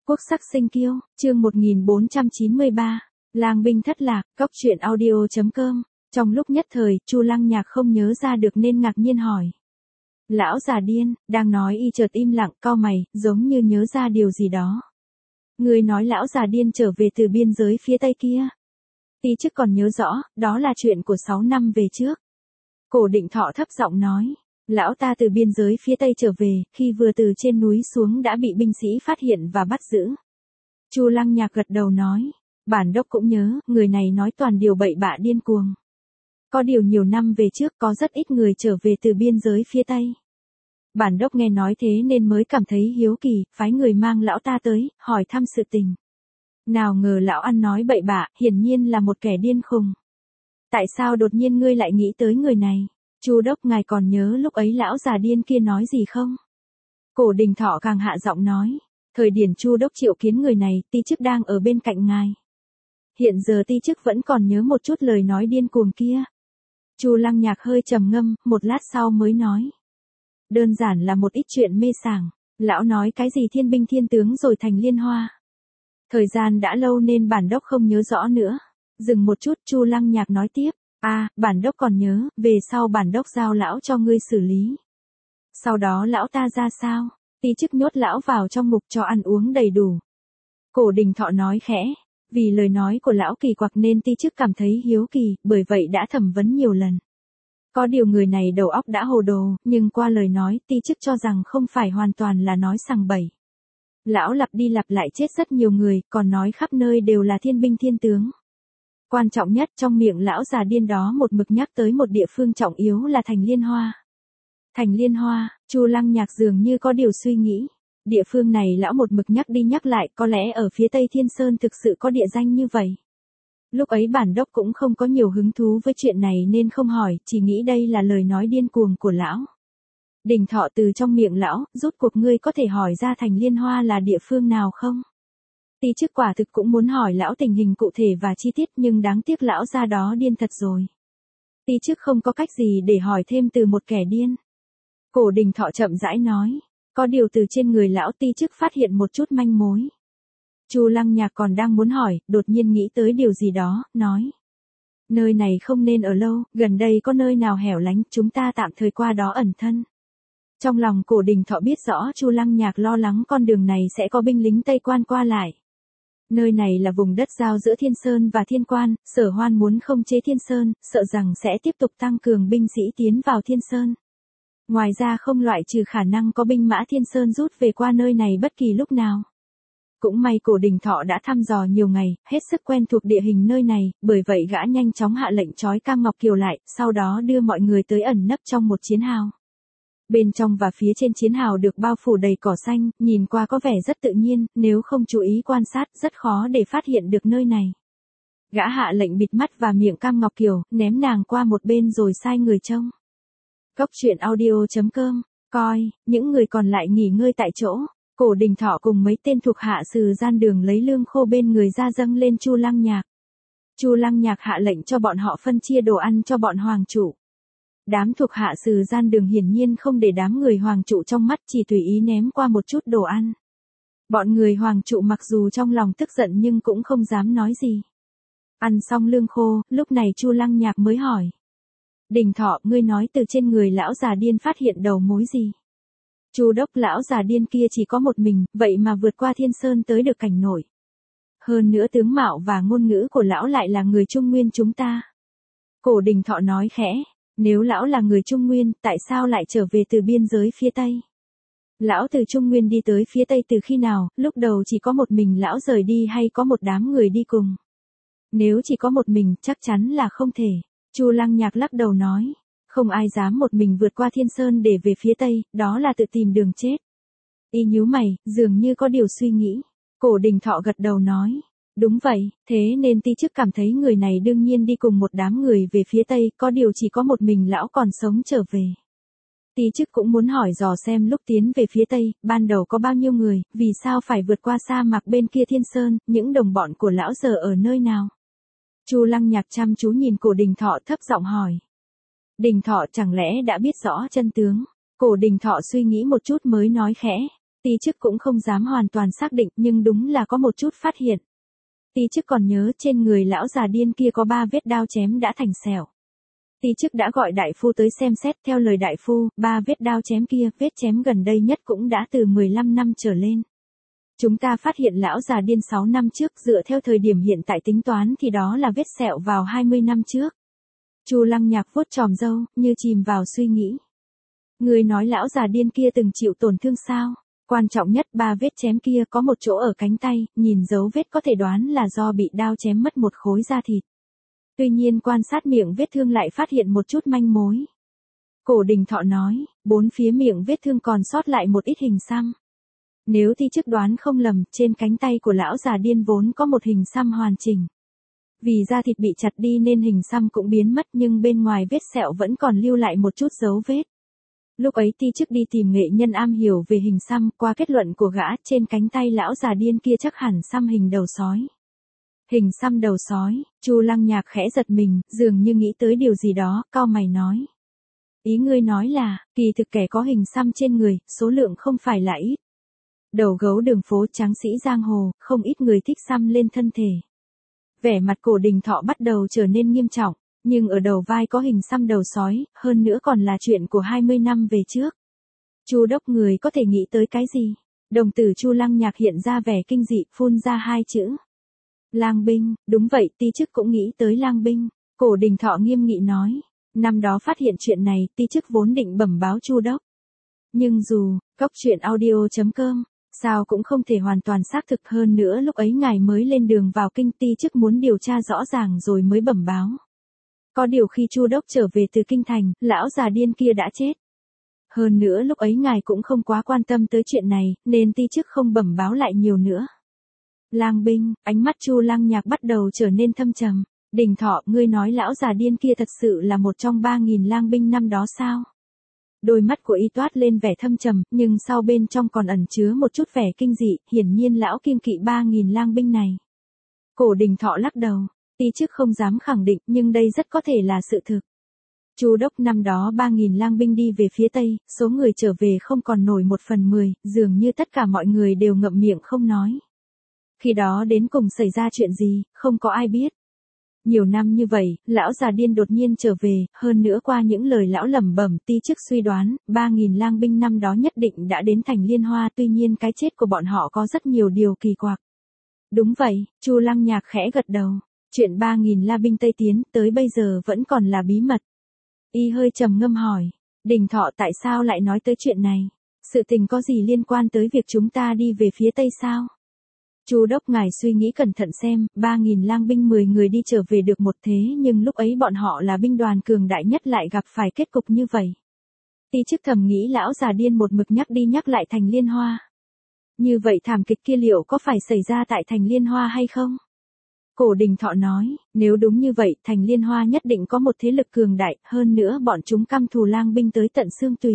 Quốc sắc sinh kiêu, chương 1493, lang binh thất lạc, góc truyện audio.com. Trong lúc nhất thời, Chu Lăng Nhạc không nhớ ra được nên ngạc nhiên hỏi. Lão già điên, đang nói y chợt im lặng, cau mày, giống như nhớ ra điều gì đó. Người nói lão già điên trở về từ biên giới phía tây kia. Tí chức còn nhớ rõ, đó là chuyện của 6 năm về trước. Cổ Định Thọ thấp giọng nói. Lão ta từ biên giới phía tây trở về, khi vừa từ trên núi xuống đã bị binh sĩ phát hiện và bắt giữ. Chu Lăng Nhạc gật đầu nói. Bản đốc cũng nhớ, người này nói toàn điều bậy bạ điên cuồng. Có điều nhiều năm về trước có rất ít người trở về từ biên giới phía tây. Bản đốc nghe nói thế nên mới cảm thấy hiếu kỳ, phái người mang lão ta tới, hỏi thăm sự tình. Nào ngờ lão ăn nói bậy bạ, hiển nhiên là một kẻ điên khùng. Tại sao đột nhiên ngươi lại nghĩ tới người này? Chu đốc ngài còn nhớ lúc ấy lão già điên kia nói gì không? Cổ Đình Thọ càng hạ giọng nói. Thời điểm Chu đốc triệu kiến người này, ti chức đang ở bên cạnh ngài. Hiện giờ ti chức vẫn còn nhớ một chút lời nói điên cuồng kia. Chu Lăng Nhạc hơi trầm ngâm, một lát sau mới nói. Đơn giản là một ít chuyện mê sảng. Lão nói cái gì thiên binh thiên tướng rồi thành liên hoa. Thời gian đã lâu nên bản đốc không nhớ rõ nữa. Dừng một chút, Chu Lăng Nhạc nói tiếp. Bản đốc còn nhớ, về sau bản đốc giao lão cho ngươi xử lý. Sau đó lão ta ra sao? Ti chức nhốt lão vào trong ngục cho ăn uống đầy đủ. Cổ Đình Thọ nói khẽ. Vì lời nói của lão kỳ quặc nên ti chức cảm thấy hiếu kỳ, bởi vậy đã thẩm vấn nhiều lần. Có điều người này đầu óc đã hồ đồ, nhưng qua lời nói, ti chức cho rằng không phải hoàn toàn là nói sằng bậy. Lão lặp đi lặp lại chết rất nhiều người, còn nói khắp nơi đều là thiên binh thiên tướng. Quan trọng nhất trong miệng lão già điên đó một mực nhắc tới một địa phương trọng yếu là thành Liên Hoa. Thành Liên Hoa, Chu Lăng Nhạc dường như có điều suy nghĩ. Địa phương này lão một mực nhắc đi nhắc lại, có lẽ ở phía Tây Thiên Sơn thực sự có địa danh như vậy. Lúc ấy bản đốc cũng không có nhiều hứng thú với chuyện này nên không hỏi, chỉ nghĩ đây là lời nói điên cuồng của lão. Đình Thọ từ trong miệng lão, rốt cuộc ngươi có thể hỏi ra thành Liên Hoa là địa phương nào không? Ti chức quả thực cũng muốn hỏi lão tình hình cụ thể và chi tiết nhưng đáng tiếc lão ra đó điên thật rồi. Ti chức không có cách gì để hỏi thêm từ một kẻ điên. Cổ Đình Thọ chậm rãi nói. Có điều từ trên người lão ti chức phát hiện một chút manh mối. Chu Lăng Nhạc còn đang muốn hỏi, đột nhiên nghĩ tới điều gì đó, nói. Nơi này không nên ở lâu, gần đây có nơi nào hẻo lánh, chúng ta tạm thời qua đó ẩn thân. Trong lòng Cổ Đình Thọ biết rõ Chu Lăng Nhạc lo lắng con đường này sẽ có binh lính Tây Quan qua lại. Nơi này là vùng đất giao giữa Thiên Sơn và Thiên Quan, Sở Hoan muốn không chế Thiên Sơn, sợ rằng sẽ tiếp tục tăng cường binh sĩ tiến vào Thiên Sơn. Ngoài ra không loại trừ khả năng có binh mã Thiên Sơn rút về qua nơi này bất kỳ lúc nào. Cũng may Cổ Đình Thọ đã thăm dò nhiều ngày, hết sức quen thuộc địa hình nơi này, bởi vậy gã nhanh chóng hạ lệnh trói Cam Ngọc Kiều lại, sau đó đưa mọi người tới ẩn nấp trong một chiến hào. Bên trong và phía trên chiến hào được bao phủ đầy cỏ xanh, nhìn qua có vẻ rất tự nhiên, nếu không chú ý quan sát rất khó để phát hiện được nơi này. Gã hạ lệnh bịt mắt và miệng Cam Ngọc Kiều, ném nàng qua một bên rồi sai người trông. Góc truyện audio.com, coi, những người còn lại nghỉ ngơi tại chỗ. Cổ Đình Thọ cùng mấy tên thuộc hạ Sừ Gian Đường lấy lương khô bên người ra dâng lên Chu Lăng Nhạc. Chu Lăng Nhạc hạ lệnh cho bọn họ phân chia đồ ăn cho bọn hoàng chủ. Đám thuộc hạ Sừ Gian Đường hiển nhiên không để đám người hoàng trụ trong mắt, chỉ tùy ý ném qua một chút đồ ăn. Bọn người hoàng trụ mặc dù trong lòng tức giận nhưng cũng không dám nói gì. Ăn xong lương khô, lúc này Chu Lăng Nhạc mới hỏi. Đình Thọ, ngươi nói từ trên người lão già điên phát hiện đầu mối gì? Chu đốc, lão già điên kia chỉ có một mình, vậy mà vượt qua Thiên Sơn tới được cảnh nổi. Hơn nữa tướng mạo và ngôn ngữ của lão lại là người Trung Nguyên chúng ta. Cổ Đình Thọ nói khẽ. Nếu lão là người Trung Nguyên, tại sao lại trở về từ biên giới phía Tây? Lão từ Trung Nguyên đi tới phía Tây từ khi nào, lúc đầu chỉ có một mình lão rời đi hay có một đám người đi cùng? Nếu chỉ có một mình, chắc chắn là không thể. Chu Lăng Nhạc lắc đầu nói. Không ai dám một mình vượt qua Thiên Sơn để về phía Tây, đó là tự tìm đường chết. Y nhíu mày, dường như có điều suy nghĩ. Cổ Đình Thọ gật đầu nói. Đúng vậy, thế nên ti chức cảm thấy người này đương nhiên đi cùng một đám người về phía Tây, có điều chỉ có một mình lão còn sống trở về. Ti chức cũng muốn hỏi dò xem lúc tiến về phía Tây, ban đầu có bao nhiêu người, vì sao phải vượt qua sa mạc bên kia Thiên Sơn, những đồng bọn của lão giờ ở nơi nào? Chu Lăng Nhạc chăm chú nhìn Cổ Đình Thọ thấp giọng hỏi. Đình Thọ chẳng lẽ đã biết rõ chân tướng? Cổ Đình Thọ suy nghĩ một chút mới nói khẽ. Ti chức cũng không dám hoàn toàn xác định nhưng đúng là có một chút phát hiện. Ti chức còn nhớ trên người lão già điên kia có 3 vết đao chém đã thành sẹo. Ti chức đã gọi đại phu tới xem xét, theo lời đại phu, 3 vết đao chém kia, vết chém gần đây nhất cũng đã từ 15 năm trở lên. Chúng ta phát hiện lão già điên 6 năm trước, dựa theo thời điểm hiện tại tính toán thì đó là vết sẹo vào 20 năm trước. Chu Lăng Nhạc vuốt chòm râu, như chìm vào suy nghĩ. Người nói lão già điên kia từng chịu tổn thương sao? Quan trọng nhất 3 vết chém kia có một chỗ ở cánh tay, nhìn dấu vết có thể đoán là do bị đao chém mất một khối da thịt. Tuy nhiên quan sát miệng vết thương lại phát hiện một chút manh mối. Cổ Đình Thọ nói, 4 phía miệng vết thương còn sót lại một ít hình xăm. Nếu Ti chức đoán không lầm, trên cánh tay của lão già điên vốn có một hình xăm hoàn chỉnh. Vì da thịt bị chặt đi nên hình xăm cũng biến mất nhưng bên ngoài vết sẹo vẫn còn lưu lại một chút dấu vết. Lúc ấy Ti chức đi tìm nghệ nhân am hiểu về hình xăm, qua kết luận của gã, trên cánh tay lão già điên kia chắc hẳn xăm hình đầu sói. Hình xăm đầu sói, Chu Lăng Nhạc khẽ giật mình, dường như nghĩ tới điều gì đó, cau mày nói. Ý ngươi nói là, kỳ thực kẻ có hình xăm trên người, số lượng không phải là ít. Đầu gấu đường phố, tráng sĩ giang hồ, không ít người thích xăm lên thân thể. Vẻ mặt Cổ Đình Thọ bắt đầu trở nên nghiêm trọng, nhưng ở đầu vai có hình xăm đầu sói, hơn nữa còn là chuyện của 20 năm về trước. Chu đốc, người có thể nghĩ tới cái gì? Đồng tử Chu Lăng Nhạc hiện ra vẻ kinh dị, phun ra 2 chữ. Lang binh, đúng vậy, Ti chức cũng nghĩ tới lang binh. Cổ Đình Thọ nghiêm nghị nói, năm đó phát hiện chuyện này, Ti chức vốn định bẩm báo Chu đốc. Nhưng dù, coctruyện.audio.com, sao cũng không thể hoàn toàn xác thực, hơn nữa lúc ấy ngài mới lên đường vào kinh, Ti chức muốn điều tra rõ ràng rồi mới bẩm báo. Có điều khi Chu đốc trở về từ kinh thành, lão già điên kia đã chết. Hơn nữa lúc ấy ngài cũng không quá quan tâm tới chuyện này, nên Ti chức không bẩm báo lại nhiều nữa. Lang binh, ánh mắt Chu Lăng Nhạc bắt đầu trở nên thâm trầm. Đình Thọ, ngươi nói lão già điên kia thật sự là một trong 3.000 lang binh năm đó sao? Đôi mắt của y toát lên vẻ thâm trầm, nhưng sau bên trong còn ẩn chứa một chút vẻ kinh dị, hiển nhiên lão kiêng kỵ 3.000 lang binh này. Cổ Đình Thọ lắc đầu, Ti chức không dám khẳng định, nhưng đây rất có thể là sự thực. Chu đốc, năm đó 3.000 lang binh đi về phía Tây, số người trở về không còn nổi 1/10, dường như tất cả mọi người đều ngậm miệng không nói. Khi đó đến cùng xảy ra chuyện gì, không có ai biết. Nhiều năm như vậy, lão già điên đột nhiên trở về, hơn nữa qua những lời lão lẩm bẩm, Ti chức suy đoán, 3.000 lang binh năm đó nhất định đã đến thành Liên Hoa, tuy nhiên cái chết của bọn họ có rất nhiều điều kỳ quặc. Đúng vậy, Chu Lăng Nhạc khẽ gật đầu. Chuyện 3.000 la binh Tây tiến tới bây giờ vẫn còn là bí mật. Y hơi trầm ngâm hỏi, Đình Thọ, tại sao lại nói tới chuyện này? Sự tình có gì liên quan tới việc chúng ta đi về phía Tây sao? Chu đốc, ngài suy nghĩ cẩn thận xem, 3.000 lang binh 10 người đi trở về được một thế, nhưng lúc ấy bọn họ là binh đoàn cường đại nhất lại gặp phải kết cục như vậy. Ti chức thầm nghĩ lão già điên một mực nhắc đi nhắc lại thành Liên Hoa. Như vậy thảm kịch kia liệu có phải xảy ra tại thành Liên Hoa hay không? Cổ Đình Thọ nói, nếu đúng như vậy, thành Liên Hoa nhất định có một thế lực cường đại, hơn nữa bọn chúng căm thù lang binh tới tận xương tùy.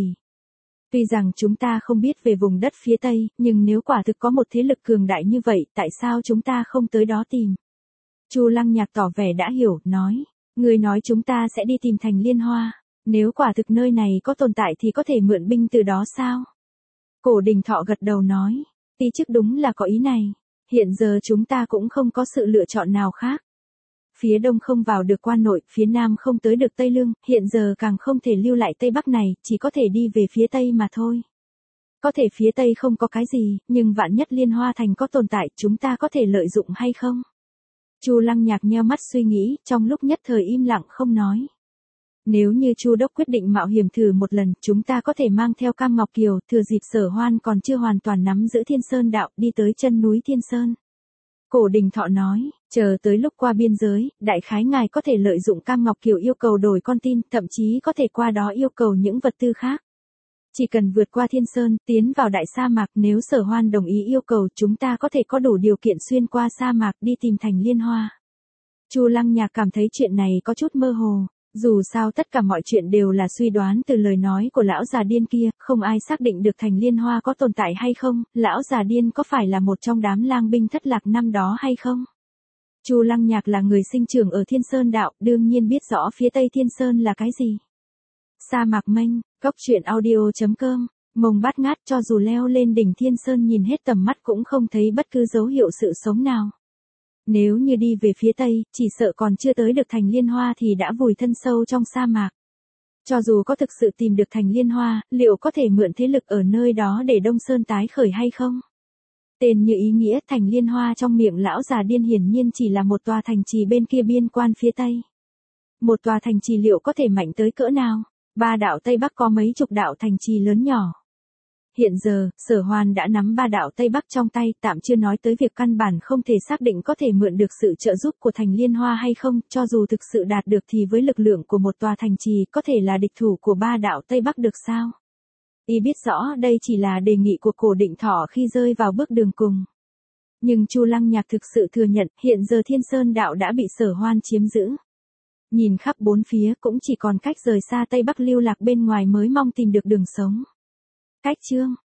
Tuy rằng chúng ta không biết về vùng đất phía Tây, nhưng nếu quả thực có một thế lực cường đại như vậy, tại sao chúng ta không tới đó tìm? Chu Lăng Nhạc tỏ vẻ đã hiểu, nói, người nói chúng ta sẽ đi tìm thành Liên Hoa, nếu quả thực nơi này có tồn tại thì có thể mượn binh từ đó sao? Cổ Đình Thọ gật đầu nói, Ti chức đúng là có ý này, hiện giờ chúng ta cũng không có sự lựa chọn nào khác. Phía đông không vào được Quan Nội, phía nam không tới được Tây Lương, hiện giờ càng không thể lưu lại Tây Bắc này, chỉ có thể đi về phía Tây mà thôi. Có thể phía Tây không có cái gì, nhưng vạn nhất Liên Hoa Thành có tồn tại, chúng ta có thể lợi dụng hay không? Chu Lăng Nhạc nheo mắt suy nghĩ, trong lúc nhất thời im lặng không nói. Nếu như Chu đốc quyết định mạo hiểm thử một lần, chúng ta có thể mang theo Cam Ngọc Kiều, thừa dịp Sở Hoan còn chưa hoàn toàn nắm giữ Thiên Sơn đạo, đi tới chân núi Thiên Sơn. Cổ Đình Thọ nói, chờ tới lúc qua biên giới, đại khái ngài có thể lợi dụng Cam Ngọc Kiều yêu cầu đổi con tin, thậm chí có thể qua đó yêu cầu những vật tư khác. Chỉ cần vượt qua Thiên Sơn, tiến vào đại sa mạc, nếu Sở Hoan đồng ý yêu cầu, chúng ta có thể có đủ điều kiện xuyên qua sa mạc đi tìm thành Liên Hoa. Chu Lăng Nhạc cảm thấy chuyện này có chút mơ hồ. Dù sao tất cả mọi chuyện đều là suy đoán từ lời nói của lão già điên kia, không ai xác định được thành Liên Hoa có tồn tại hay không, lão già điên có phải là một trong đám lang binh thất lạc năm đó hay không. Chu Lăng Nhạc là người sinh trưởng ở Thiên Sơn đạo, đương nhiên biết rõ phía Tây Thiên Sơn là cái gì. Sa mạc mênh, coctruyện audio.com Mông bát ngát, cho dù leo lên đỉnh Thiên Sơn nhìn hết tầm mắt cũng không thấy bất cứ dấu hiệu sự sống nào. Nếu như đi về phía tây, chỉ sợ còn chưa tới được thành Liên Hoa thì đã vùi thân sâu trong sa mạc. Cho dù có thực sự tìm được thành Liên Hoa, liệu có thể mượn thế lực ở nơi đó để Đông Sơn tái khởi hay không? Tên như ý nghĩa, thành Liên Hoa trong miệng lão già điên hiển nhiên chỉ là một tòa thành trì bên kia biên quan phía tây. Một tòa thành trì liệu có thể mạnh tới cỡ nào? Ba đạo Tây Bắc có mấy chục đạo thành trì lớn nhỏ. Hiện giờ, Sở Hoan đã nắm ba đạo Tây Bắc trong tay, tạm chưa nói tới việc căn bản không thể xác định có thể mượn được sự trợ giúp của thành Liên Hoa hay không, cho dù thực sự đạt được thì với lực lượng của một tòa thành trì có thể là địch thủ của ba đạo Tây Bắc được sao? Y biết rõ đây chỉ là đề nghị của Cổ Định Thọ khi rơi vào bước đường cùng. Nhưng Chu Lăng Nhạc thực sự thừa nhận, hiện giờ Thiên Sơn đạo đã bị Sở Hoan chiếm giữ. Nhìn khắp bốn phía cũng chỉ còn cách rời xa Tây Bắc lưu lạc bên ngoài mới mong tìm được đường sống. Cách chương